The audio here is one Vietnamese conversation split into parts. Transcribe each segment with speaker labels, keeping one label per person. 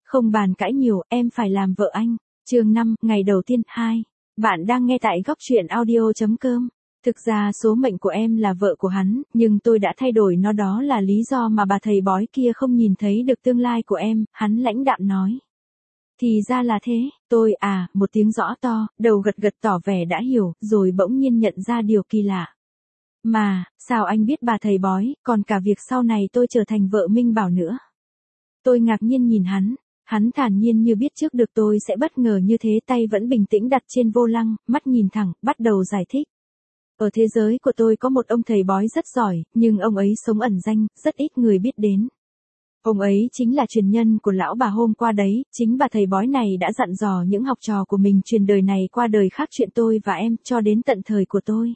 Speaker 1: Không bàn cãi nhiều, em phải làm vợ anh. Chương 5, ngày đầu tiên 2. Bạn đang nghe tại góc truyện audio.com. Thực ra số mệnh của em là vợ của hắn, nhưng tôi đã thay đổi nó, đó là lý do mà bà thầy bói kia không nhìn thấy được tương lai của em, hắn lãnh đạm nói. Thì ra là thế, tôi một tiếng rõ to, đầu gật gật tỏ vẻ đã hiểu, rồi bỗng nhiên nhận ra điều kỳ lạ. Mà, sao anh biết bà thầy bói, còn cả việc sau này tôi trở thành vợ Minh Bảo nữa. Tôi ngạc nhiên nhìn hắn thản nhiên như biết trước được tôi sẽ bất ngờ như thế, tay vẫn bình tĩnh đặt trên vô lăng, mắt nhìn thẳng, bắt đầu giải thích. Ở thế giới của tôi có một ông thầy bói rất giỏi, nhưng ông ấy sống ẩn danh, rất ít người biết đến. Ông ấy chính là truyền nhân của lão bà hôm qua đấy, chính bà thầy bói này đã dặn dò những học trò của mình truyền đời này qua đời khác chuyện tôi và em, cho đến tận thời của tôi.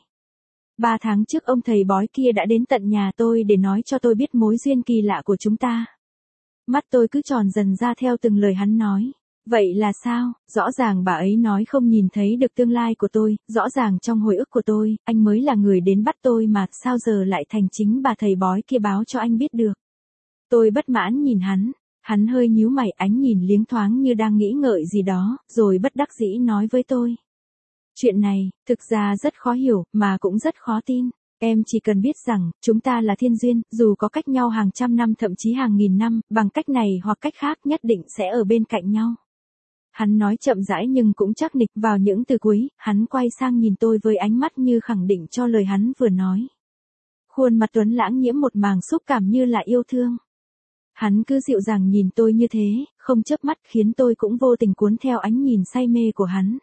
Speaker 1: 3 tháng trước ông thầy bói kia đã đến tận nhà tôi để nói cho tôi biết mối duyên kỳ lạ của chúng ta. Mắt tôi cứ tròn dần ra theo từng lời hắn nói. Vậy là sao? Rõ ràng bà ấy nói không nhìn thấy được tương lai của tôi, rõ ràng trong hồi ức của tôi, anh mới là người đến bắt tôi mà, sao giờ lại thành chính bà thầy bói kia báo cho anh biết được. Tôi bất mãn nhìn hắn hơi nhíu mày, ánh nhìn liếng thoáng như đang nghĩ ngợi gì đó, rồi bất đắc dĩ nói với tôi. Chuyện này, thực ra rất khó hiểu, mà cũng rất khó tin. Em chỉ cần biết rằng, chúng ta là thiên duyên, dù có cách nhau hàng trăm năm thậm chí hàng nghìn năm, bằng cách này hoặc cách khác nhất định sẽ ở bên cạnh nhau. Hắn nói chậm rãi nhưng cũng chắc nịch, vào những từ cuối, hắn quay sang nhìn tôi với ánh mắt như khẳng định cho lời hắn vừa nói. Khuôn mặt tuấn lãng nhiễm một màng xúc cảm như là yêu thương. Hắn cứ dịu dàng nhìn tôi như thế, không chớp mắt, khiến tôi cũng vô tình cuốn theo ánh nhìn say mê của hắn.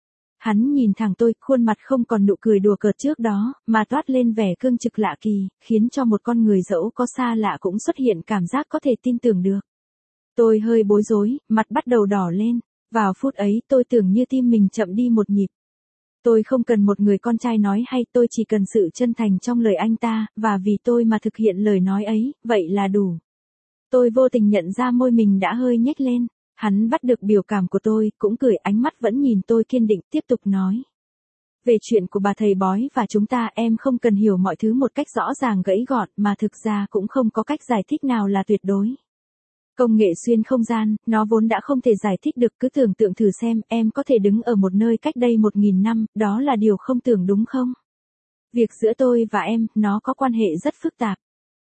Speaker 1: Hắn nhìn thẳng tôi, khuôn mặt không còn nụ cười đùa cợt trước đó, mà toát lên vẻ cương trực lạ kỳ, khiến cho một con người dẫu có xa lạ cũng xuất hiện cảm giác có thể tin tưởng được. Tôi hơi bối rối, mặt bắt đầu đỏ lên. Vào phút ấy tôi tưởng như tim mình chậm đi một nhịp. Tôi không cần một người con trai nói hay, tôi chỉ cần sự chân thành trong lời anh ta, và vì tôi mà thực hiện lời nói ấy, vậy là đủ. Tôi vô tình nhận ra môi mình đã hơi nhếch lên. Hắn bắt được biểu cảm của tôi, cũng cười, ánh mắt vẫn nhìn tôi kiên định, tiếp tục nói. Về chuyện của bà thầy bói và chúng ta, em không cần hiểu mọi thứ một cách rõ ràng gãy gọn, mà thực ra cũng không có cách giải thích nào là tuyệt đối. Công nghệ xuyên không gian, nó vốn đã không thể giải thích được, cứ tưởng tượng thử xem, em có thể đứng ở một nơi cách đây 1000 năm, đó là điều không tưởng đúng không? Việc giữa tôi và em, nó có quan hệ rất phức tạp.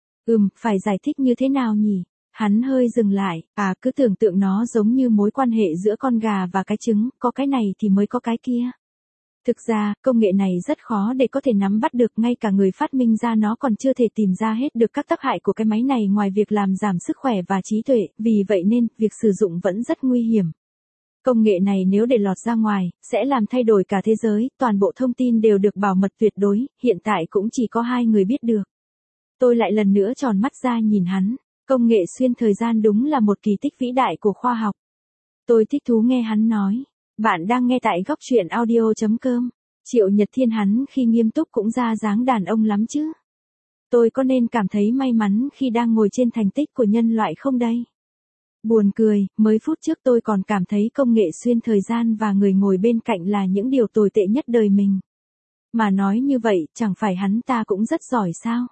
Speaker 1: Phải giải thích như thế nào nhỉ? Hắn hơi dừng lại, cứ tưởng tượng nó giống như mối quan hệ giữa con gà và cái trứng, có cái này thì mới có cái kia. Thực ra, công nghệ này rất khó để có thể nắm bắt được, ngay cả người phát minh ra nó còn chưa thể tìm ra hết được các tác hại của cái máy này ngoài việc làm giảm sức khỏe và trí tuệ, vì vậy nên, việc sử dụng vẫn rất nguy hiểm. Công nghệ này nếu để lọt ra ngoài, sẽ làm thay đổi cả thế giới, toàn bộ thông tin đều được bảo mật tuyệt đối, hiện tại cũng chỉ có 2 người biết được. Tôi lại lần nữa tròn mắt ra nhìn hắn. Công nghệ xuyên thời gian đúng là một kỳ tích vĩ đại của khoa học. Tôi thích thú nghe hắn nói. Bạn đang nghe tại góc truyện audio.com. Triệu Nhật Thiên hắn khi nghiêm túc cũng ra dáng đàn ông lắm chứ. Tôi có nên cảm thấy may mắn khi đang ngồi trên thành tích của nhân loại không đây? Buồn cười, mới phút trước tôi còn cảm thấy công nghệ xuyên thời gian và người ngồi bên cạnh là những điều tồi tệ nhất đời mình. Mà nói như vậy, chẳng phải hắn ta cũng rất giỏi sao?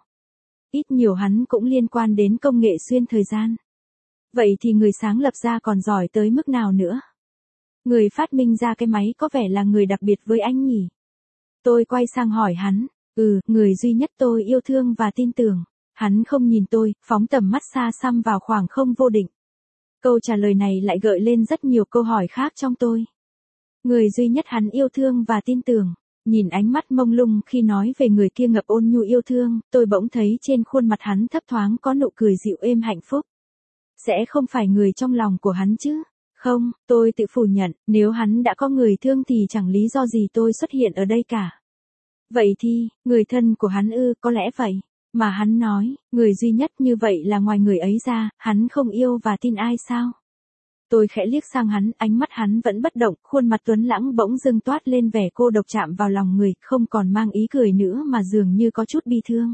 Speaker 1: Ít nhiều hắn cũng liên quan đến công nghệ xuyên thời gian. Vậy thì người sáng lập ra còn giỏi tới mức nào nữa? Người phát minh ra cái máy có vẻ là người đặc biệt với anh nhỉ? Tôi quay sang hỏi hắn. Người duy nhất tôi yêu thương và tin tưởng. Hắn không nhìn tôi, phóng tầm mắt xa xăm vào khoảng không vô định. Câu trả lời này lại gợi lên rất nhiều câu hỏi khác trong tôi. Người duy nhất hắn yêu thương và tin tưởng. Nhìn ánh mắt mông lung khi nói về người kia ngập ôn nhu yêu thương, tôi bỗng thấy trên khuôn mặt hắn thấp thoáng có nụ cười dịu êm hạnh phúc. Sẽ không phải người trong lòng của hắn chứ? Không, tôi tự phủ nhận, nếu hắn đã có người thương thì chẳng lý do gì tôi xuất hiện ở đây cả. Vậy thì, người thân của hắn có lẽ vậy. Mà hắn nói, người duy nhất như vậy là ngoài người ấy ra, hắn không yêu và tin ai sao? Tôi khẽ liếc sang hắn, ánh mắt hắn vẫn bất động, khuôn mặt tuấn lãng bỗng dưng toát lên vẻ cô độc chạm vào lòng người, không còn mang ý cười nữa mà dường như có chút bi thương.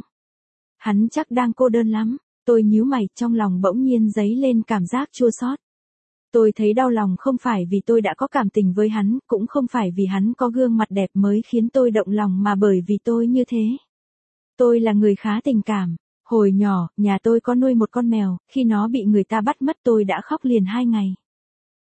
Speaker 1: Hắn chắc đang cô đơn lắm. Tôi nhíu mày, trong lòng bỗng nhiên dấy lên cảm giác chua xót. Tôi thấy đau lòng không phải vì tôi đã có cảm tình với hắn, cũng không phải vì hắn có gương mặt đẹp mới khiến tôi động lòng mà bởi vì tôi như thế. Tôi là người khá tình cảm. Hồi nhỏ, nhà tôi có nuôi một con mèo, khi nó bị người ta bắt mất tôi đã khóc liền 2 ngày.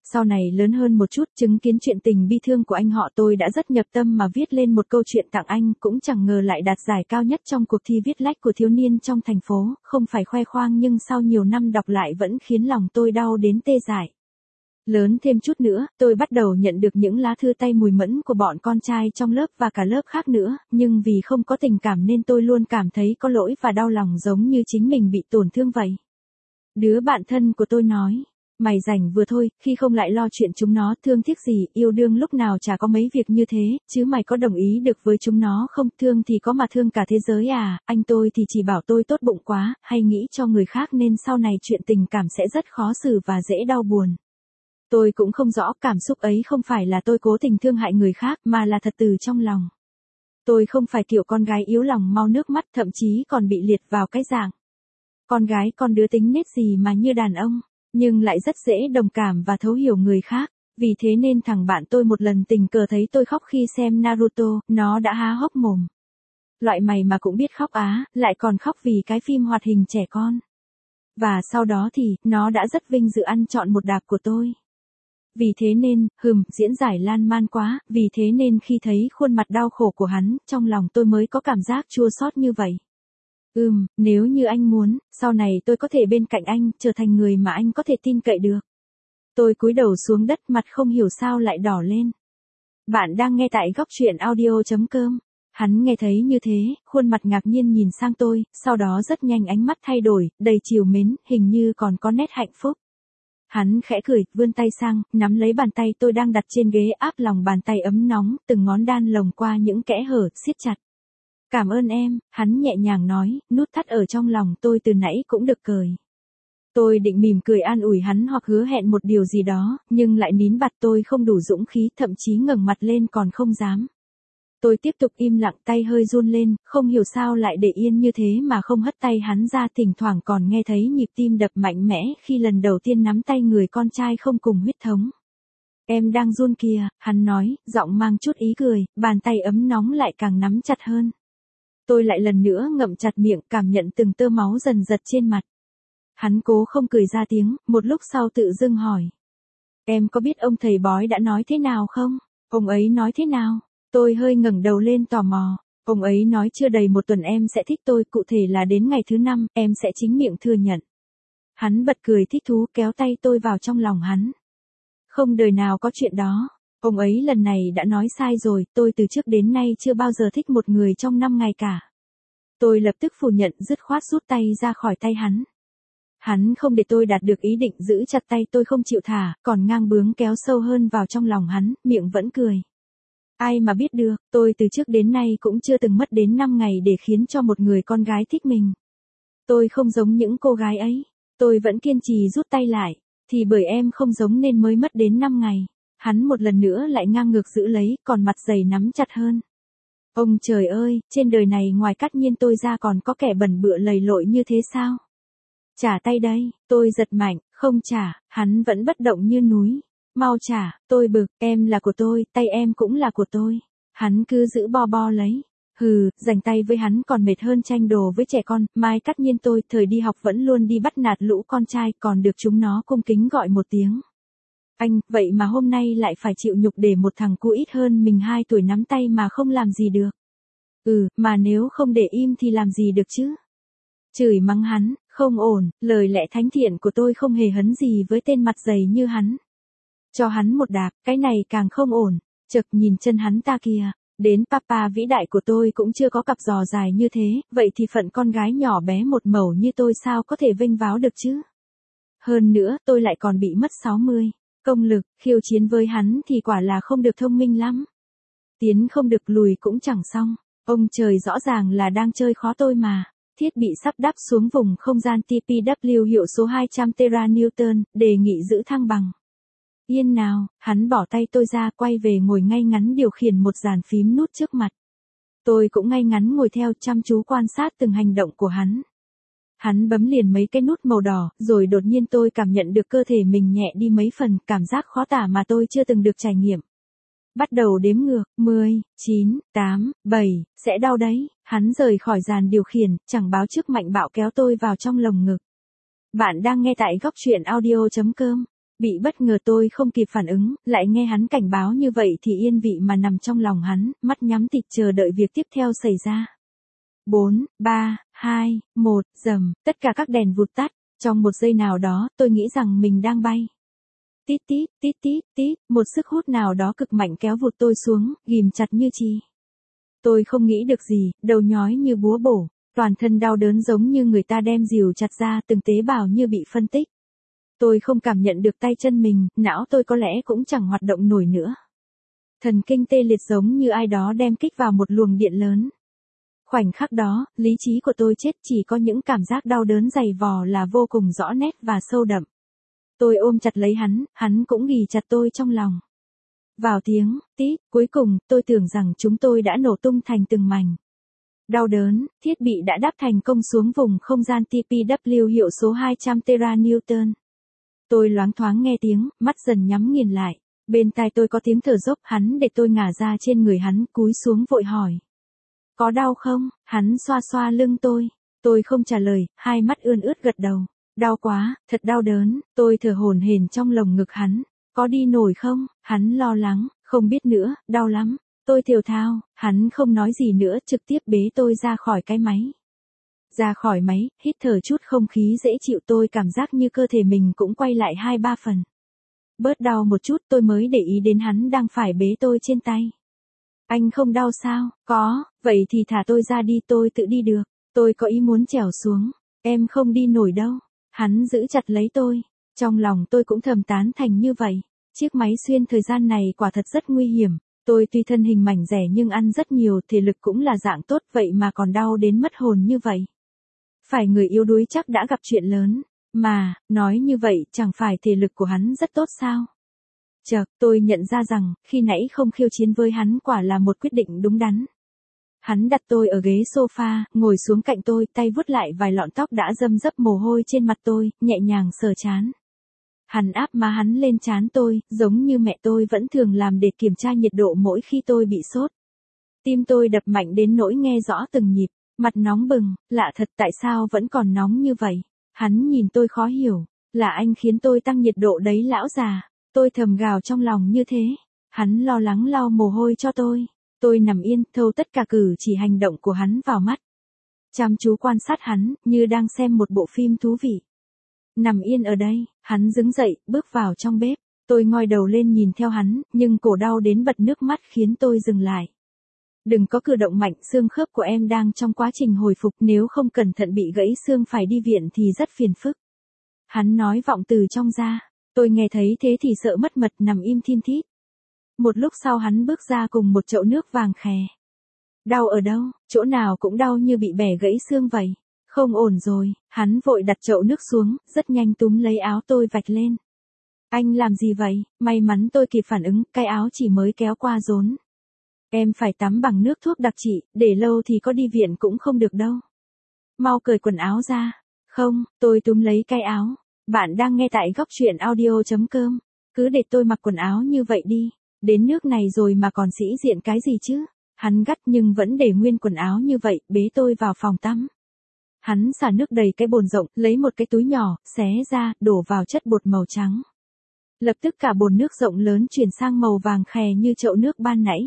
Speaker 1: Sau này lớn hơn một chút, chứng kiến chuyện tình bi thương của anh họ, tôi đã rất nhập tâm mà viết lên một câu chuyện tặng anh, cũng chẳng ngờ lại đạt giải cao nhất trong cuộc thi viết lách của thiếu niên trong thành phố, không phải khoe khoang nhưng sau nhiều năm đọc lại vẫn khiến lòng tôi đau đến tê dại. Lớn thêm chút nữa, tôi bắt đầu nhận được những lá thư tay mùi mẫn của bọn con trai trong lớp và cả lớp khác nữa, nhưng vì không có tình cảm nên tôi luôn cảm thấy có lỗi và đau lòng giống như chính mình bị tổn thương vậy. Đứa bạn thân của tôi nói, mày rảnh vừa thôi, khi không lại lo chuyện chúng nó, thương tiếc gì, yêu đương lúc nào chả có mấy việc như thế, chứ mày có đồng ý được với chúng nó không, thương thì có mà thương cả thế giới à, anh tôi thì chỉ bảo tôi tốt bụng quá, hay nghĩ cho người khác nên sau này chuyện tình cảm sẽ rất khó xử và dễ đau buồn. Tôi cũng không rõ cảm xúc ấy không phải là tôi cố tình thương hại người khác mà là thật từ trong lòng. Tôi không phải kiểu con gái yếu lòng mau nước mắt, thậm chí còn bị liệt vào cái dạng con gái con đứa tính nết gì mà như đàn ông, nhưng lại rất dễ đồng cảm và thấu hiểu người khác. Vì thế nên thằng bạn tôi một lần tình cờ thấy tôi khóc khi xem Naruto, nó đã há hốc mồm. Loại mày mà cũng biết khóc á, lại còn khóc vì cái phim hoạt hình trẻ con. Và sau đó thì, nó đã rất vinh dự ăn trọn một đạp của tôi. Vì thế nên, diễn giải lan man quá, vì thế nên khi thấy khuôn mặt đau khổ của hắn, trong lòng tôi mới có cảm giác chua xót như vậy. Nếu như anh muốn, sau này tôi có thể bên cạnh anh, trở thành người mà anh có thể tin cậy được. Tôi cúi đầu xuống đất, mặt không hiểu sao lại đỏ lên. Bạn đang nghe tại góc truyện audio.com. Hắn nghe thấy như thế, khuôn mặt ngạc nhiên nhìn sang tôi, sau đó rất nhanh ánh mắt thay đổi, đầy trìu mến, hình như còn có nét hạnh phúc. Hắn khẽ cười, vươn tay sang, nắm lấy bàn tay tôi đang đặt trên ghế, áp lòng bàn tay ấm nóng, từng ngón đan lồng qua những kẽ hở, siết chặt. Cảm ơn em, hắn nhẹ nhàng nói, nút thắt ở trong lòng tôi từ nãy cũng được cởi. Tôi định mỉm cười an ủi hắn hoặc hứa hẹn một điều gì đó, nhưng lại nín bặt, tôi không đủ dũng khí, thậm chí ngẩng mặt lên còn không dám. Tôi tiếp tục im lặng, tay hơi run lên, không hiểu sao lại để yên như thế mà không hất tay hắn ra, thỉnh thoảng còn nghe thấy nhịp tim đập mạnh mẽ khi lần đầu tiên nắm tay người con trai không cùng huyết thống. Em đang run kìa, hắn nói, giọng mang chút ý cười, bàn tay ấm nóng lại càng nắm chặt hơn. Tôi lại lần nữa ngậm chặt miệng, cảm nhận từng tơ máu dần giật trên mặt. Hắn cố không cười ra tiếng, một lúc sau tự dưng hỏi. Em có biết ông thầy bói đã nói thế nào không? Ông ấy nói thế nào? Tôi hơi ngẩng đầu lên tò mò. Ông ấy nói chưa đầy một tuần em sẽ thích tôi, cụ thể là đến ngày thứ 5, em sẽ chính miệng thừa nhận. Hắn bật cười thích thú, kéo tay tôi vào trong lòng hắn. Không đời nào có chuyện đó. Ông ấy lần này đã nói sai rồi, tôi từ trước đến nay chưa bao giờ thích một người trong 5 ngày cả. Tôi lập tức phủ nhận, dứt khoát rút tay ra khỏi tay hắn. Hắn không để tôi đạt được ý định, giữ chặt tay tôi không chịu thả, còn ngang bướng kéo sâu hơn vào trong lòng hắn, miệng vẫn cười. Ai mà biết được, tôi từ trước đến nay cũng chưa từng mất đến 5 ngày để khiến cho một người con gái thích mình. Tôi không giống những cô gái ấy, tôi vẫn kiên trì rút tay lại, thì bởi em không giống nên mới mất đến 5 ngày. Hắn một lần nữa lại ngang ngược giữ lấy, còn mặt dày nắm chặt hơn. Ông trời ơi, trên đời này ngoài Cát Nhiên tôi ra còn có kẻ bẩn bựa lầy lội như thế sao? Trả tay đây, tôi giật mạnh, không trả, hắn vẫn bất động như núi. Mau trả, tôi bực, em là của tôi, tay em cũng là của tôi. Hắn cứ giữ bo bo lấy. Giành tay với hắn còn mệt hơn tranh đồ với trẻ con, Mai Cát Nhiên tôi, thời đi học vẫn luôn đi bắt nạt lũ con trai, còn được chúng nó cung kính gọi một tiếng. Anh, vậy mà hôm nay lại phải chịu nhục để một thằng cu ít hơn mình 2 tuổi nắm tay mà không làm gì được. Mà nếu không để im thì làm gì được chứ? Chửi mắng hắn, không ổn, lời lẽ thánh thiện của tôi không hề hấn gì với tên mặt dày như hắn. Cho hắn một đạp, cái này càng không ổn, chực nhìn chân hắn ta kìa, đến papa vĩ đại của tôi cũng chưa có cặp giò dài như thế, vậy thì phận con gái nhỏ bé một mẩu như tôi sao có thể vênh váo được chứ? Hơn nữa, tôi lại còn bị mất 60. Công lực, khiêu chiến với hắn thì quả là không được thông minh lắm. Tiến không được lùi cũng chẳng xong, ông trời rõ ràng là đang chơi khó tôi mà. Thiết bị sắp đáp xuống vùng không gian TPW hiệu số 200 Tera Newton, đề nghị giữ thăng bằng. Yên nào, hắn bỏ tay tôi ra, quay về ngồi ngay ngắn điều khiển một dàn phím nút trước mặt. Tôi cũng ngay ngắn ngồi theo, chăm chú quan sát từng hành động của hắn. Hắn bấm liền mấy cái nút màu đỏ, rồi đột nhiên tôi cảm nhận được cơ thể mình nhẹ đi mấy phần, cảm giác khó tả mà tôi chưa từng được trải nghiệm. Bắt đầu đếm ngược, 10, 9, 8, 7, sẽ đau đấy. Hắn rời khỏi dàn điều khiển, chẳng báo trước mạnh bạo kéo tôi vào trong lồng ngực. Bạn đang nghe tại góc truyện audio.com. Bị bất ngờ tôi không kịp phản ứng, lại nghe hắn cảnh báo như vậy thì yên vị mà nằm trong lòng hắn, mắt nhắm tịt chờ đợi việc tiếp theo xảy ra. 4, 3, 2, 1, rầm, tất cả các đèn vụt tắt, trong một giây nào đó tôi nghĩ rằng mình đang bay. Tít tít, tít tít, tít, một sức hút nào đó cực mạnh kéo vụt tôi xuống, ghìm chặt như chì. Tôi không nghĩ được gì, đầu nhói như búa bổ, toàn thân đau đớn giống như người ta đem rìu chặt ra, từng tế bào như bị phân tích. Tôi không cảm nhận được tay chân mình, não tôi có lẽ cũng chẳng hoạt động nổi nữa. Thần kinh tê liệt giống như ai đó đem kích vào một luồng điện lớn. Khoảnh khắc đó, lý trí của tôi chết, chỉ có những cảm giác đau đớn dày vò là vô cùng rõ nét và sâu đậm. Tôi ôm chặt lấy hắn cũng ghì chặt tôi trong lòng. Vào tiếng, tít, cuối cùng, tôi tưởng rằng chúng tôi đã nổ tung thành từng mảnh. Đau đớn, thiết bị đã đáp thành công xuống vùng không gian TPW hiệu số 200 Tera-Newton. Tôi loáng thoáng nghe tiếng, mắt dần nhắm nghiền lại. Bên tai tôi có tiếng thở dốc, hắn để tôi ngả ra trên người hắn, cúi xuống vội hỏi. Có đau không? Hắn xoa xoa lưng tôi. Tôi không trả lời, hai mắt ươn ướt gật đầu. Đau quá, thật đau đớn, tôi thở hổn hển trong lồng ngực hắn. Có đi nổi không? Hắn lo lắng, không biết nữa, đau lắm. Tôi thều thào, hắn không nói gì nữa, trực tiếp bế tôi ra khỏi cái máy. Ra khỏi máy, hít thở chút không khí dễ chịu, tôi cảm giác như cơ thể mình cũng quay lại 2-3 phần. Bớt đau một chút tôi mới để ý đến hắn đang phải bế tôi trên tay. Anh không đau sao? Có, vậy thì thả tôi ra đi, tôi tự đi được. Tôi có ý muốn trèo xuống. Em không đi nổi đâu. Hắn giữ chặt lấy tôi. Trong lòng tôi cũng thầm tán thành như vậy. Chiếc máy xuyên thời gian này quả thật rất nguy hiểm. Tôi tuy thân hình mảnh dẻ nhưng ăn rất nhiều, thể lực cũng là dạng tốt, vậy mà còn đau đến mất hồn như vậy. Phải người yếu đuối chắc đã gặp chuyện lớn. Mà, nói như vậy chẳng phải thể lực của hắn rất tốt sao? Chợt, tôi nhận ra rằng, khi nãy không khiêu chiến với hắn quả là một quyết định đúng đắn. Hắn đặt tôi ở ghế sofa, ngồi xuống cạnh tôi, tay vuốt lại vài lọn tóc đã râm rấp mồ hôi trên mặt tôi, nhẹ nhàng sờ trán. Hắn áp má hắn lên trán tôi, giống như mẹ tôi vẫn thường làm để kiểm tra nhiệt độ mỗi khi tôi bị sốt. Tim tôi đập mạnh đến nỗi nghe rõ từng nhịp, mặt nóng bừng, lạ thật, tại sao vẫn còn nóng như vậy? Hắn nhìn tôi khó hiểu, là anh khiến tôi tăng nhiệt độ đấy lão già. Tôi thầm gào trong lòng như thế. Hắn lo lắng lau mồ hôi cho tôi. Tôi nằm yên, thâu tất cả cử chỉ hành động của hắn vào mắt. Chăm chú quan sát hắn, như đang xem một bộ phim thú vị. Nằm yên ở đây, hắn đứng dậy, bước vào trong bếp. Tôi ngoi đầu lên nhìn theo hắn, nhưng cổ đau đến bật nước mắt khiến tôi dừng lại. Đừng có cử động mạnh, xương khớp của em đang trong quá trình hồi phục, nếu không cẩn thận bị gãy xương phải đi viện thì rất phiền phức. Hắn nói vọng từ trong ra. Tôi nghe thấy thế thì sợ mất mật, nằm im thin thít. Một lúc sau hắn bước ra cùng một chậu nước vàng khè. Đau ở đâu? Chỗ nào cũng đau như bị bẻ gãy xương vậy. Không ổn rồi, hắn vội đặt chậu nước xuống, rất nhanh túm lấy áo tôi vạch lên. Anh làm gì vậy? May mắn tôi kịp phản ứng, cái áo chỉ mới kéo qua rốn. Em phải tắm bằng nước thuốc đặc trị, để lâu thì có đi viện cũng không được đâu. Mau cởi quần áo ra. Không, tôi túm lấy cái áo. Bạn đang nghe tại góc truyện audio.com. Cứ để tôi mặc quần áo như vậy đi. Đến nước này rồi mà còn sĩ diện cái gì chứ? Hắn gắt nhưng vẫn để nguyên quần áo như vậy, bế tôi vào phòng tắm. Hắn xả nước đầy cái bồn rộng, lấy một cái túi nhỏ, xé ra, đổ vào chất bột màu trắng. Lập tức cả bồn nước rộng lớn chuyển sang màu vàng khè như chậu nước ban nãy.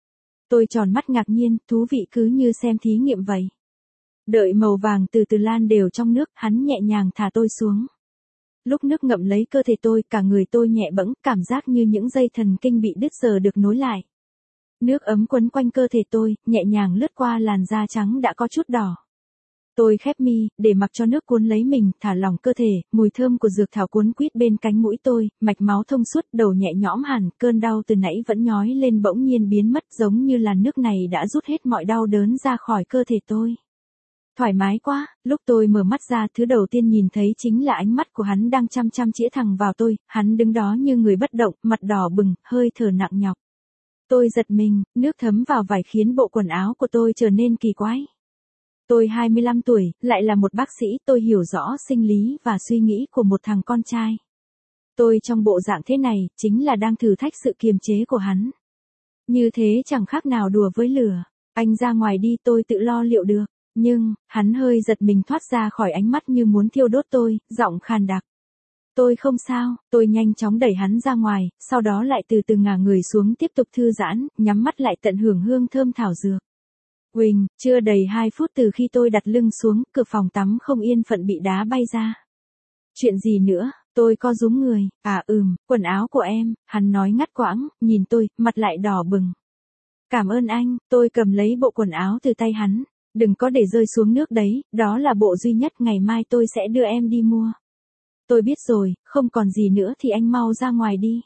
Speaker 1: Tôi tròn mắt ngạc nhiên, thú vị cứ như xem thí nghiệm vậy. Đợi màu vàng từ từ lan đều trong nước, hắn nhẹ nhàng thả tôi xuống. Lúc nước ngậm lấy cơ thể tôi, cả người tôi nhẹ bẫng, cảm giác như những dây thần kinh bị đứt giờ được nối lại. Nước ấm quấn quanh cơ thể tôi, nhẹ nhàng lướt qua làn da trắng đã có chút đỏ. Tôi khép mi, để mặc cho nước cuốn lấy mình, thả lỏng cơ thể, mùi thơm của dược thảo cuốn quýt bên cánh mũi tôi, mạch máu thông suốt, đầu nhẹ nhõm hẳn, cơn đau từ nãy vẫn nhói lên bỗng nhiên biến mất, giống như làn nước này đã rút hết mọi đau đớn ra khỏi cơ thể tôi. Thoải mái quá, lúc tôi mở mắt ra, thứ đầu tiên nhìn thấy chính là ánh mắt của hắn đang chăm chăm chĩa thẳng vào tôi, hắn đứng đó như người bất động, mặt đỏ bừng, hơi thở nặng nhọc. Tôi giật mình, nước thấm vào vải khiến bộ quần áo của tôi trở nên kỳ quái. Tôi 25 tuổi, lại là một bác sĩ, tôi hiểu rõ sinh lý và suy nghĩ của một thằng con trai. Tôi trong bộ dạng thế này, chính là đang thử thách sự kiềm chế của hắn. Như thế chẳng khác nào đùa với lửa. Anh ra ngoài đi, tôi tự lo liệu được. Nhưng, hắn hơi giật mình thoát ra khỏi ánh mắt như muốn thiêu đốt tôi, giọng khàn đặc. Tôi không sao, tôi nhanh chóng đẩy hắn ra ngoài, sau đó lại từ từ ngả người xuống tiếp tục thư giãn, nhắm mắt lại tận hưởng hương thơm thảo dược. Huỳnh, chưa đầy 2 phút từ khi tôi đặt lưng xuống, cửa phòng tắm không yên phận bị đá bay ra. Chuyện gì nữa, tôi co rúm người, quần áo của em, hắn nói ngắt quãng, nhìn tôi, mặt lại đỏ bừng. Cảm ơn anh, tôi cầm lấy bộ quần áo từ tay hắn, đừng có để rơi xuống nước đấy, đó là bộ duy nhất ngày mai tôi sẽ đưa em đi mua. Tôi biết rồi, không còn gì nữa thì anh mau ra ngoài đi.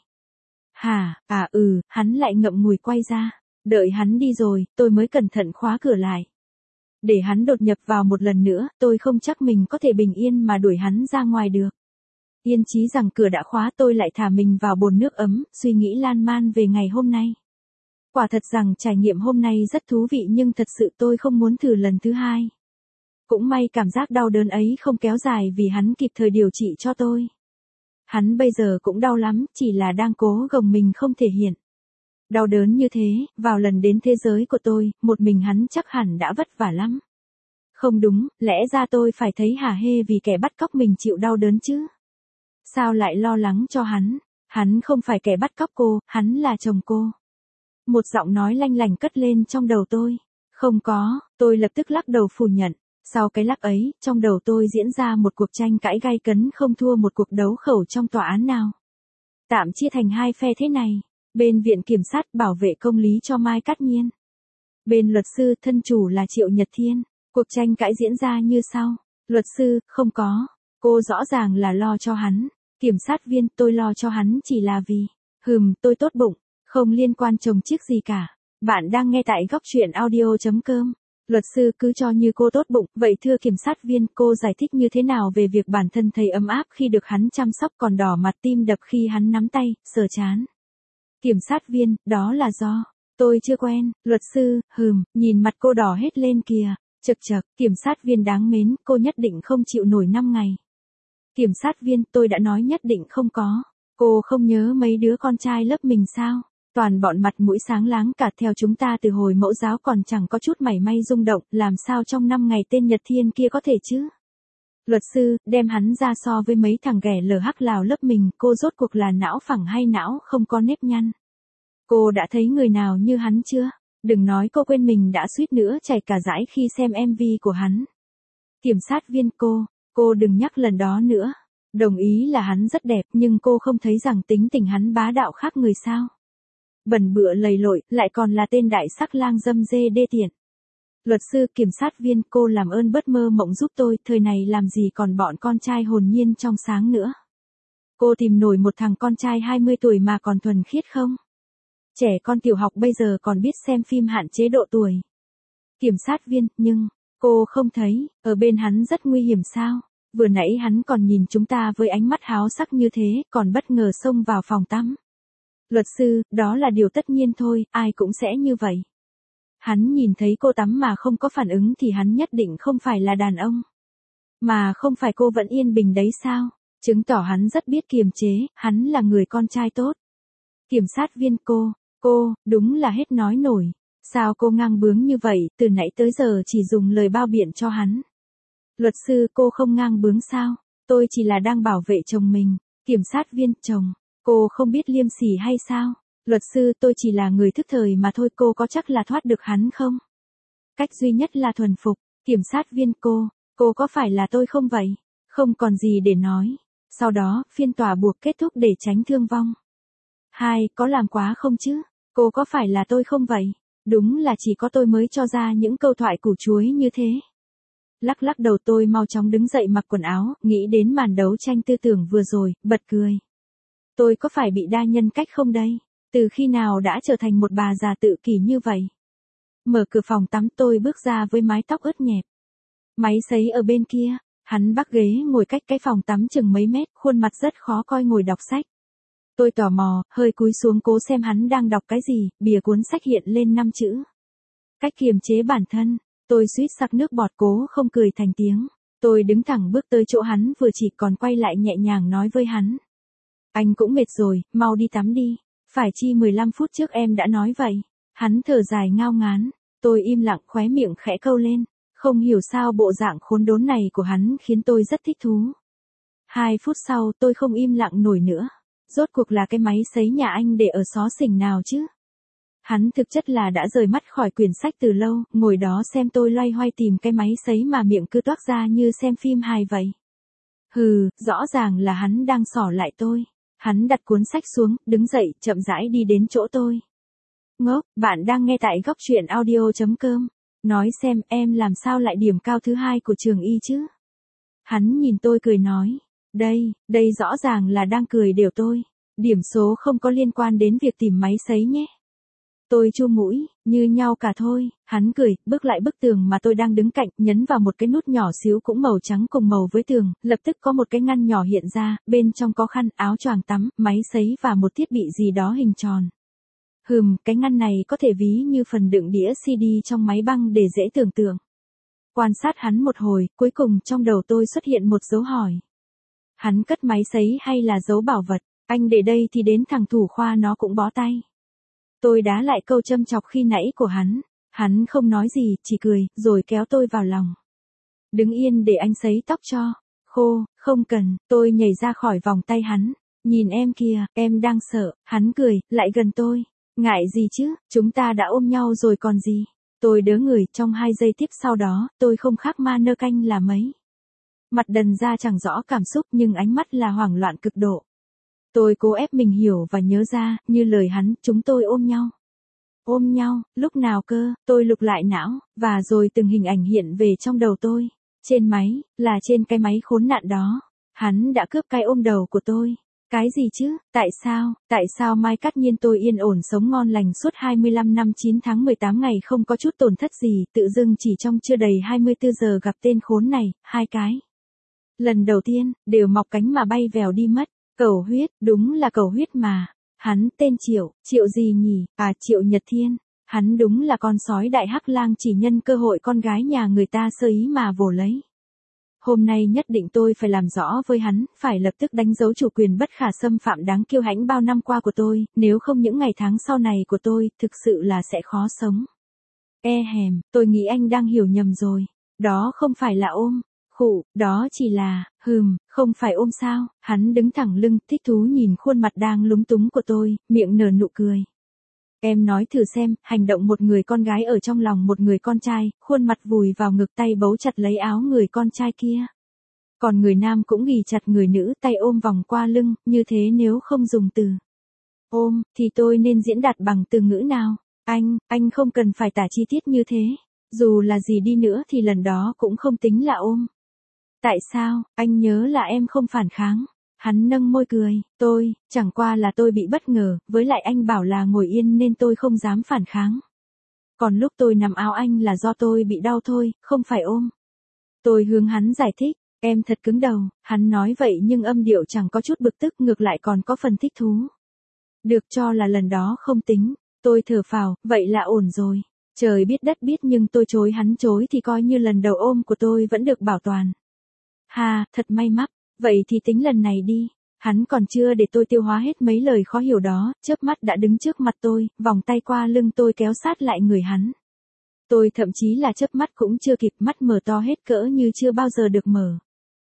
Speaker 1: Hả, hắn lại ngậm ngùi quay ra. Đợi hắn đi rồi, tôi mới cẩn thận khóa cửa lại. Để hắn đột nhập vào một lần nữa, tôi không chắc mình có thể bình yên mà đuổi hắn ra ngoài được. Yên chí rằng cửa đã khóa, tôi lại thả mình vào bồn nước ấm, suy nghĩ lan man về ngày hôm nay. Quả thật rằng trải nghiệm hôm nay rất thú vị nhưng thật sự tôi không muốn thử lần thứ hai. Cũng may cảm giác đau đớn ấy không kéo dài vì hắn kịp thời điều trị cho tôi. Hắn bây giờ cũng đau lắm, chỉ là đang cố gồng mình không thể hiện. Đau đớn như thế, vào lần đến thế giới của tôi, một mình hắn chắc hẳn đã vất vả lắm. Không đúng, lẽ ra tôi phải thấy hả hê vì kẻ bắt cóc mình chịu đau đớn chứ. Sao lại lo lắng cho hắn? Hắn không phải kẻ bắt cóc cô, hắn là chồng cô. Một giọng nói lanh lành cất lên trong đầu tôi. Không có, tôi lập tức lắc đầu phủ nhận. Sau cái lắc ấy, trong đầu tôi diễn ra một cuộc tranh cãi gay cấn không thua một cuộc đấu khẩu trong tòa án nào. Tạm chia thành hai phe thế này. Bên viện kiểm sát bảo vệ công lý cho Mai Cát Nhiên. Bên luật sư thân chủ là Triệu Nhật Thiên. Cuộc tranh cãi diễn ra như sau. Luật sư, không có. Cô rõ ràng là lo cho hắn. Kiểm sát viên, tôi lo cho hắn chỉ là vì. Tôi tốt bụng. Không liên quan chồng chiếc gì cả. Bạn đang nghe tại góc truyện audio.com. Luật sư cứ cho như cô tốt bụng, vậy thưa kiểm sát viên, cô giải thích như thế nào về việc bản thân thấy ấm áp khi được hắn chăm sóc còn đỏ mặt tim đập khi hắn nắm tay, sờ trán. Kiểm sát viên, đó là do tôi chưa quen. Luật sư, nhìn mặt cô đỏ hết lên kìa. Chậc chậc, kiểm sát viên đáng mến, cô nhất định không chịu nổi 5 ngày. Kiểm sát viên, tôi đã nói nhất định không có. Cô không nhớ mấy đứa con trai lớp mình sao? Toàn bọn mặt mũi sáng láng cả theo chúng ta từ hồi mẫu giáo còn chẳng có chút mảy may rung động, làm sao trong 5 ngày tên Nhật Thiên kia có thể chứ? Luật sư, đem hắn ra so với mấy thằng ghẻ lờ hắc lào lớp mình, cô rốt cuộc là não phẳng hay não không có nếp nhăn? Cô đã thấy người nào như hắn chưa? Đừng nói cô quên mình đã suýt nữa chảy cả dãi khi xem MV của hắn. Kiểm sát viên, cô đừng nhắc lần đó nữa. Đồng ý là hắn rất đẹp nhưng cô không thấy rằng tính tình hắn bá đạo khác người sao? Bẩn bựa lầy lội, lại còn là tên đại sắc lang dâm dê đê tiện. Luật sư, kiểm sát viên, cô làm ơn bớt mơ mộng giúp tôi, thời này làm gì còn bọn con trai hồn nhiên trong sáng nữa. Cô tìm nổi một thằng con trai 20 tuổi mà còn thuần khiết không? Trẻ con tiểu học bây giờ còn biết xem phim hạn chế độ tuổi. Kiểm sát viên, nhưng, cô không thấy, ở bên hắn rất nguy hiểm sao? Vừa nãy hắn còn nhìn chúng ta với ánh mắt háo sắc như thế, còn bất ngờ xông vào phòng tắm. Luật sư, đó là điều tất nhiên thôi, ai cũng sẽ như vậy. Hắn nhìn thấy cô tắm mà không có phản ứng thì hắn nhất định không phải là đàn ông. Mà không phải cô vẫn yên bình đấy sao? Chứng tỏ hắn rất biết kiềm chế, hắn là người con trai tốt. Kiểm sát viên, cô, đúng là hết nói nổi. Sao cô ngang bướng như vậy, từ nãy tới giờ chỉ dùng lời bao biện cho hắn. Luật sư, cô không ngang bướng sao? Tôi chỉ là đang bảo vệ chồng mình. Kiểm sát viên, chồng. Cô không biết liêm sỉ hay sao? Luật sư, tôi chỉ là người thức thời mà thôi, cô có chắc là thoát được hắn không? Cách duy nhất là thuần phục. Kiểm sát viên, cô có phải là tôi không vậy? Không còn gì để nói. Sau đó, phiên tòa buộc kết thúc để tránh thương vong. Có làm quá không chứ? Cô có phải là tôi không vậy? Đúng là chỉ có tôi mới cho ra những câu thoại củ chuối như thế. Lắc lắc đầu, tôi mau chóng đứng dậy mặc quần áo, nghĩ đến màn đấu tranh tư tưởng vừa rồi, bật cười. Tôi có phải bị đa nhân cách không đây? Từ khi nào đã trở thành một bà già tự kỷ như vậy? Mở cửa phòng tắm, tôi bước ra với mái tóc ướt nhẹp. Máy sấy ở bên kia, hắn bắc ghế ngồi cách cái phòng tắm chừng mấy mét, khuôn mặt rất khó coi ngồi đọc sách. Tôi tò mò, hơi cúi xuống cố xem hắn đang đọc cái gì, bìa cuốn sách hiện lên 5 chữ. Cách kiềm chế bản thân, tôi suýt sặc nước bọt cố không cười thành tiếng. Tôi đứng thẳng bước tới chỗ hắn vừa chỉ còn quay lại nhẹ nhàng nói với hắn. Anh cũng mệt rồi, mau đi tắm đi. Phải chi 15 phút trước em đã nói vậy. Hắn thở dài ngao ngán. Tôi im lặng khóe miệng khẽ câu lên. Không hiểu sao bộ dạng khốn đốn này của hắn khiến tôi rất thích thú. 2 phút sau tôi không im lặng nổi nữa. Rốt cuộc là cái máy sấy nhà anh để ở xó xỉnh nào chứ? Hắn thực chất là đã rời mắt khỏi quyển sách từ lâu, ngồi đó xem tôi loay hoay tìm cái máy sấy mà miệng cứ toác ra như xem phim hài vậy. Hừ, rõ ràng là hắn đang xỏ lại tôi. Hắn đặt cuốn sách xuống, đứng dậy, chậm rãi đi đến chỗ tôi. Ngốc, bạn đang nghe tại góc truyện audio.com. Nói xem em làm sao lại điểm cao thứ 2 của trường y chứ? Hắn nhìn tôi cười nói. Đây rõ ràng là đang cười đều tôi. Điểm số không có liên quan đến việc tìm máy sấy nhé. Tôi chu mũi, như nhau cả thôi. Hắn cười, bước lại bức tường mà tôi đang đứng cạnh, nhấn vào một cái nút nhỏ xíu cũng màu trắng cùng màu với tường, lập tức có một cái ngăn nhỏ hiện ra, bên trong có khăn, áo choàng tắm, máy sấy và một thiết bị gì đó hình tròn. Cái ngăn này có thể ví như phần đựng đĩa CD trong máy băng để dễ tưởng tượng. Quan sát hắn một hồi, cuối cùng trong đầu tôi xuất hiện một dấu hỏi. Hắn cất máy sấy hay là giấu bảo vật? Anh để đây thì đến thằng thủ khoa nó cũng bó tay. Tôi đá lại câu châm chọc khi nãy của hắn. Hắn không nói gì, chỉ cười, rồi kéo tôi vào lòng. Đứng yên để anh sấy tóc cho. Khô, không cần, tôi nhảy ra khỏi vòng tay hắn. Nhìn em kìa, em đang sợ. Hắn cười, lại gần tôi. Ngại gì chứ, chúng ta đã ôm nhau rồi còn gì. Tôi đớ người, trong 2 giây tiếp sau đó, tôi không khác ma nơ canh là mấy. Mặt đần ra chẳng rõ cảm xúc nhưng ánh mắt là hoảng loạn cực độ. Tôi cố ép mình hiểu và nhớ ra, như lời hắn, chúng tôi ôm nhau. Ôm nhau, lúc nào cơ, tôi lục lại não, và rồi từng hình ảnh hiện về trong đầu tôi. Trên máy, là trên cái máy khốn nạn đó. Hắn đã cướp cái ôm đầu của tôi. Cái gì chứ, tại sao Mai Cát Nhiên tôi yên ổn sống ngon lành suốt 25 năm 9 tháng 18 ngày không có chút tổn thất gì, tự dưng chỉ trong chưa đầy 24 giờ gặp tên khốn này, 2 cái. Lần đầu tiên, đều mọc cánh mà bay vèo đi mất. Cầu huyết, đúng là cầu huyết mà. Hắn tên Triệu gì nhỉ? À, Triệu Nhật Thiên. Hắn đúng là con sói đại hắc lang chỉ nhân cơ hội con gái nhà người ta sơ ý mà vồ lấy. Hôm nay nhất định tôi phải làm rõ với hắn, phải lập tức đánh dấu chủ quyền bất khả xâm phạm đáng kiêu hãnh bao năm qua của tôi, nếu không những ngày tháng sau này của tôi, thực sự là sẽ khó sống. Tôi nghĩ anh đang hiểu nhầm rồi. Đó không phải là ôm. Đó chỉ là, không phải ôm sao. Hắn đứng thẳng lưng, thích thú nhìn khuôn mặt đang lúng túng của tôi, miệng nở nụ cười. Em nói thử xem, hành động một người con gái ở trong lòng một người con trai, khuôn mặt vùi vào ngực tay bấu chặt lấy áo người con trai kia. Còn người nam cũng ghì chặt người nữ tay ôm vòng qua lưng, như thế nếu không dùng từ ôm, thì tôi nên diễn đạt bằng từ ngữ nào? Anh không cần phải tả chi tiết như thế. Dù là gì đi nữa thì lần đó cũng không tính là ôm. Tại sao, anh nhớ là em không phản kháng. Hắn nâng môi cười, chẳng qua là tôi bị bất ngờ, với lại anh bảo là ngồi yên nên tôi không dám phản kháng. Còn lúc tôi nằm áo anh là do tôi bị đau thôi, không phải ôm. Tôi hướng hắn giải thích, em thật cứng đầu, hắn nói vậy nhưng âm điệu chẳng có chút bực tức, ngược lại còn có phần thích thú. Được cho là lần đó không tính, tôi thở phào, vậy là ổn rồi. Trời biết đất biết nhưng tôi chối hắn chối thì coi như lần đầu ôm của tôi vẫn được bảo toàn. Thật may mắn. Vậy thì tính lần này đi. Hắn còn chưa để tôi tiêu hóa hết mấy lời khó hiểu đó, chớp mắt đã đứng trước mặt tôi, vòng tay qua lưng tôi kéo sát lại người hắn. Tôi thậm chí là chớp mắt cũng chưa kịp, mắt mở to hết cỡ như chưa bao giờ được mở.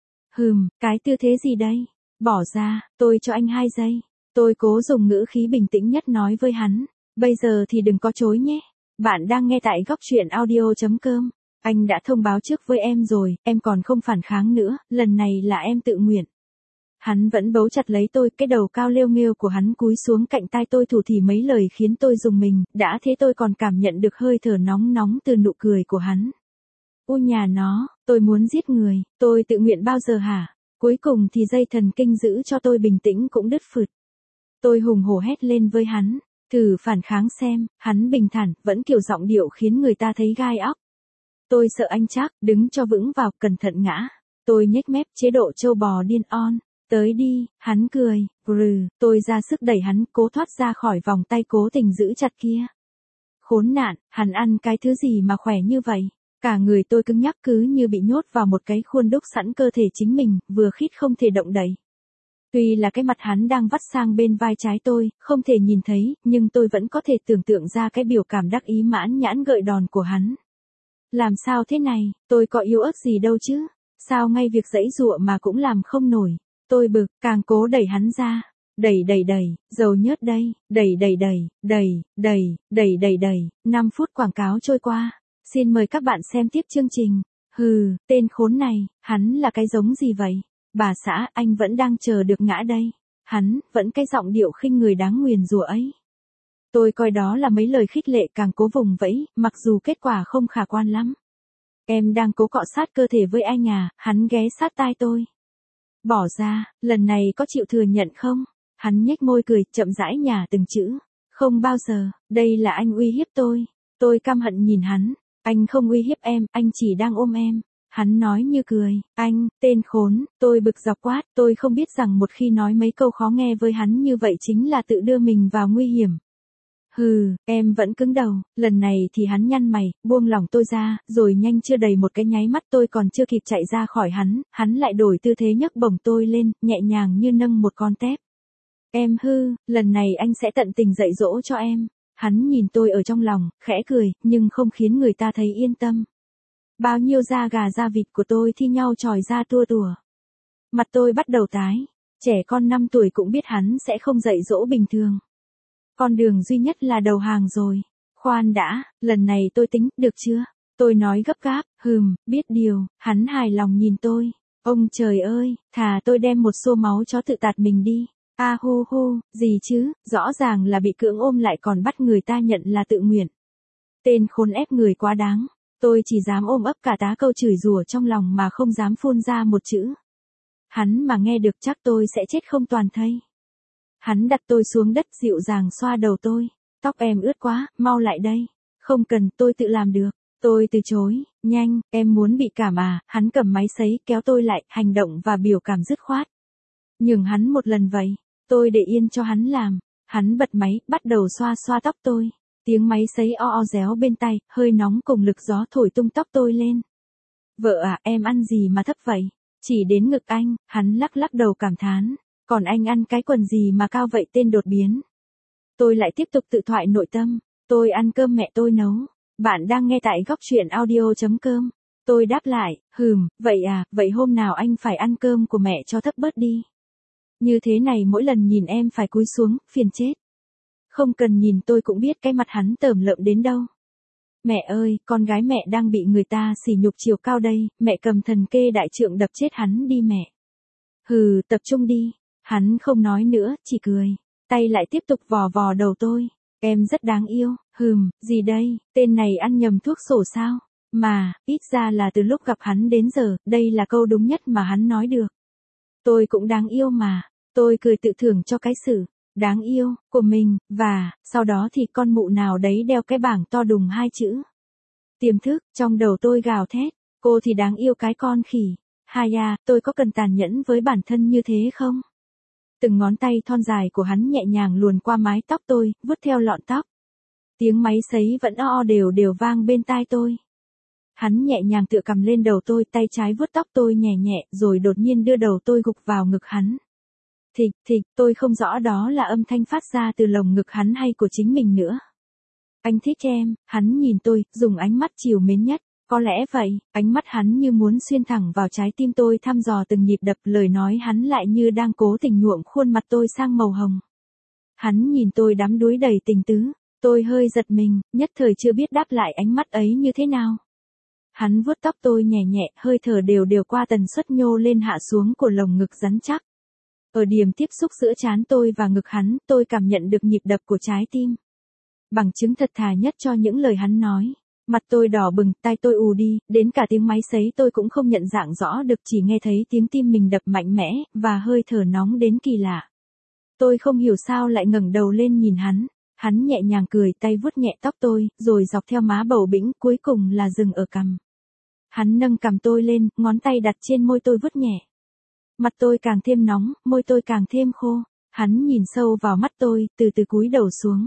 Speaker 1: Cái tư thế gì đây? Bỏ ra, tôi cho anh 2 giây. Tôi cố dùng ngữ khí bình tĩnh nhất nói với hắn. Bây giờ thì đừng có chối nhé. Bạn đang nghe tại góc truyện audio.com. Anh đã thông báo trước với em rồi, em còn không phản kháng nữa, lần này là em tự nguyện. Hắn vẫn bấu chặt lấy tôi, cái đầu cao lêu nghêu của hắn cúi xuống cạnh tai tôi thủ thỉ mấy lời khiến tôi rùng mình, đã thế tôi còn cảm nhận được hơi thở nóng nóng từ nụ cười của hắn. Nhà nó, tôi muốn giết người, tôi tự nguyện bao giờ hả? Cuối cùng thì dây thần kinh giữ cho tôi bình tĩnh cũng đứt phượt. Tôi hùng hổ hét lên với hắn, thử phản kháng xem, hắn bình thản, vẫn kiểu giọng điệu khiến người ta thấy gai óc. Tôi sợ anh chắc, đứng cho vững vào, cẩn thận ngã. Tôi nhếch mép, chế độ trâu bò điên on. Tới đi, hắn cười, tôi ra sức đẩy hắn, cố thoát ra khỏi vòng tay cố tình giữ chặt kia. Khốn nạn, hắn ăn cái thứ gì mà khỏe như vậy? Cả người tôi cứng nhắc cứ như bị nhốt vào một cái khuôn đúc sẵn cơ thể chính mình, vừa khít không thể động đậy. Tuy là cái mặt hắn đang vắt sang bên vai trái tôi, không thể nhìn thấy, nhưng tôi vẫn có thể tưởng tượng ra cái biểu cảm đắc ý mãn nhãn gợi đòn của hắn. Làm sao thế này, tôi có yếu ớt gì đâu chứ? Sao ngay việc giãy giụa mà cũng làm không nổi? Tôi bực, càng cố đẩy hắn ra. Đẩy, dầu nhớt đây, đẩy, 5 phút quảng cáo trôi qua. Xin mời các bạn xem tiếp chương trình. Hừ, tên khốn này, hắn là cái giống gì vậy? Bà xã, anh vẫn đang chờ được ngã đây. Hắn, vẫn cái giọng điệu khinh người đáng nguyền rủa ấy. Tôi coi đó là mấy lời khích lệ, càng cố vùng vẫy, mặc dù kết quả không khả quan lắm. Em đang cố cọ sát cơ thể với anh à, hắn ghé sát tai tôi. Bỏ ra, lần này có chịu thừa nhận không? Hắn nhếch môi cười, chậm rãi nhả từng chữ. Không bao giờ, đây là anh uy hiếp tôi. Tôi căm hận nhìn hắn. Anh không uy hiếp em, anh chỉ đang ôm em. Hắn nói như cười. Anh, tên khốn, tôi bực dọc quát. Tôi không biết rằng một khi nói mấy câu khó nghe với hắn như vậy chính là tự đưa mình vào nguy hiểm. Hừ, em vẫn cứng đầu. Lần này thì hắn nhăn mày, buông lỏng tôi ra, rồi nhanh chưa đầy một cái nháy mắt tôi còn chưa kịp chạy ra khỏi hắn lại đổi tư thế nhấc bổng tôi lên, nhẹ nhàng như nâng một con tép. Em hư, lần này anh sẽ tận tình dạy dỗ cho em. Hắn nhìn tôi ở trong lòng, khẽ cười, nhưng không khiến người ta thấy yên tâm. Bao nhiêu da gà da vịt của tôi thi nhau tròi ra tua tủa. Mặt tôi bắt đầu tái. Trẻ con 5 tuổi cũng biết hắn sẽ không dạy dỗ bình thường. Con đường duy nhất là đầu hàng rồi. Khoan đã, lần này tôi tính, được chưa? Tôi nói gấp gáp, biết điều. Hắn hài lòng nhìn tôi. Ông trời ơi, thà tôi đem một xô máu chó tự tạt mình đi. A hu hu, gì chứ, rõ ràng là bị cưỡng ôm lại còn bắt người ta nhận là tự nguyện. Tên khốn ép người quá đáng. Tôi chỉ dám ôm ấp cả tá câu chửi rủa trong lòng mà không dám phun ra một chữ. Hắn mà nghe được chắc tôi sẽ chết không toàn thây. Hắn đặt tôi xuống đất dịu dàng xoa đầu tôi. Tóc em ướt quá, mau lại đây. Không cần, tôi tự làm được. Tôi từ chối. Nhanh, em muốn bị cảm à? Hắn cầm máy sấy kéo tôi lại, hành động và biểu cảm dứt khoát. Nhường hắn một lần vậy. Tôi để yên cho hắn làm. Hắn bật máy, bắt đầu xoa xoa tóc tôi. Tiếng máy sấy o o réo bên tay, hơi nóng cùng lực gió thổi tung tóc tôi lên. Vợ à, em ăn gì mà thấp vậy? Chỉ đến ngực anh, hắn lắc lắc đầu cảm thán. Còn anh ăn cái quần gì mà cao vậy tên đột biến? Tôi lại tiếp tục tự thoại nội tâm. Tôi ăn cơm mẹ tôi nấu. Bạn đang nghe tại góc truyện audio.com. Tôi đáp lại, vậy à, vậy hôm nào anh phải ăn cơm của mẹ cho thấp bớt đi. Như thế này mỗi lần nhìn em phải cúi xuống, phiền chết. Không cần nhìn tôi cũng biết cái mặt hắn tởm lợm đến đâu. Mẹ ơi, con gái mẹ đang bị người ta sỉ nhục chiều cao đây, mẹ cầm thần kê đại trượng đập chết hắn đi mẹ. Tập trung đi. Hắn không nói nữa, chỉ cười. Tay lại tiếp tục vò vò đầu tôi. Em rất đáng yêu. Gì đây, tên này ăn nhầm thuốc sổ sao? Mà, ít ra là từ lúc gặp hắn đến giờ, đây là câu đúng nhất mà hắn nói được. Tôi cũng đáng yêu mà. Tôi cười tự thưởng cho cái sự đáng yêu của mình, và sau đó thì con mụ nào đấy đeo cái bảng to đùng 2 chữ. Tiềm thức, trong đầu tôi gào thét, cô thì đáng yêu cái con khỉ. Haya, tôi có cần tàn nhẫn với bản thân như thế không? Từng ngón tay thon dài của hắn nhẹ nhàng luồn qua mái tóc tôi, vuốt theo lọn tóc. Tiếng máy sấy vẫn o đều đều vang bên tai tôi. Hắn nhẹ nhàng tựa cầm lên đầu tôi, tay trái vuốt tóc tôi nhẹ nhẹ, rồi đột nhiên đưa đầu tôi gục vào ngực hắn. Thịch, tôi không rõ đó là âm thanh phát ra từ lồng ngực hắn hay của chính mình nữa. Anh thích em, hắn nhìn tôi, dùng ánh mắt trìu mến nhất. Có lẽ vậy, ánh mắt hắn như muốn xuyên thẳng vào trái tim tôi thăm dò từng nhịp đập, lời nói hắn lại như đang cố tình nhuộm khuôn mặt tôi sang màu hồng. Hắn nhìn tôi đắm đuối đầy tình tứ, tôi hơi giật mình, nhất thời chưa biết đáp lại ánh mắt ấy như thế nào. Hắn vuốt tóc tôi nhẹ nhẹ, hơi thở đều đều qua tần suất nhô lên hạ xuống của lồng ngực rắn chắc. Ở điểm tiếp xúc giữa trán tôi và ngực hắn, tôi cảm nhận được nhịp đập của trái tim. Bằng chứng thật thà nhất cho những lời hắn nói. Mặt tôi đỏ bừng, tai tôi ù đi, đến cả tiếng máy sấy tôi cũng không nhận dạng rõ được, chỉ nghe thấy tiếng tim mình đập mạnh mẽ, và hơi thở nóng đến kỳ lạ. Tôi không hiểu sao lại ngẩng đầu lên nhìn hắn. Hắn nhẹ nhàng cười, tay vuốt nhẹ tóc tôi, rồi dọc theo má bầu bĩnh, cuối cùng là dừng ở cằm. Hắn nâng cằm tôi lên, ngón tay đặt trên môi tôi vuốt nhẹ. Mặt tôi càng thêm nóng, môi tôi càng thêm khô. Hắn nhìn sâu vào mắt tôi, từ từ cúi đầu xuống.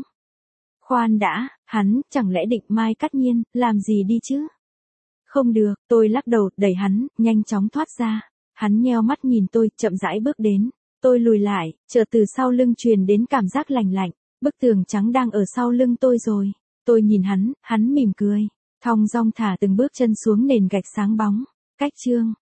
Speaker 1: Khoan đã, hắn, chẳng lẽ định Mai Cát Nhiên, làm gì đi chứ? Không được, tôi lắc đầu, đẩy hắn, nhanh chóng thoát ra. Hắn nheo mắt nhìn tôi, chậm rãi bước đến. Tôi lùi lại, chợt từ sau lưng truyền đến cảm giác lạnh lạnh. Bức tường trắng đang ở sau lưng tôi rồi. Tôi nhìn hắn mỉm cười. Thong dong thả từng bước chân xuống nền gạch sáng bóng. Cách chương.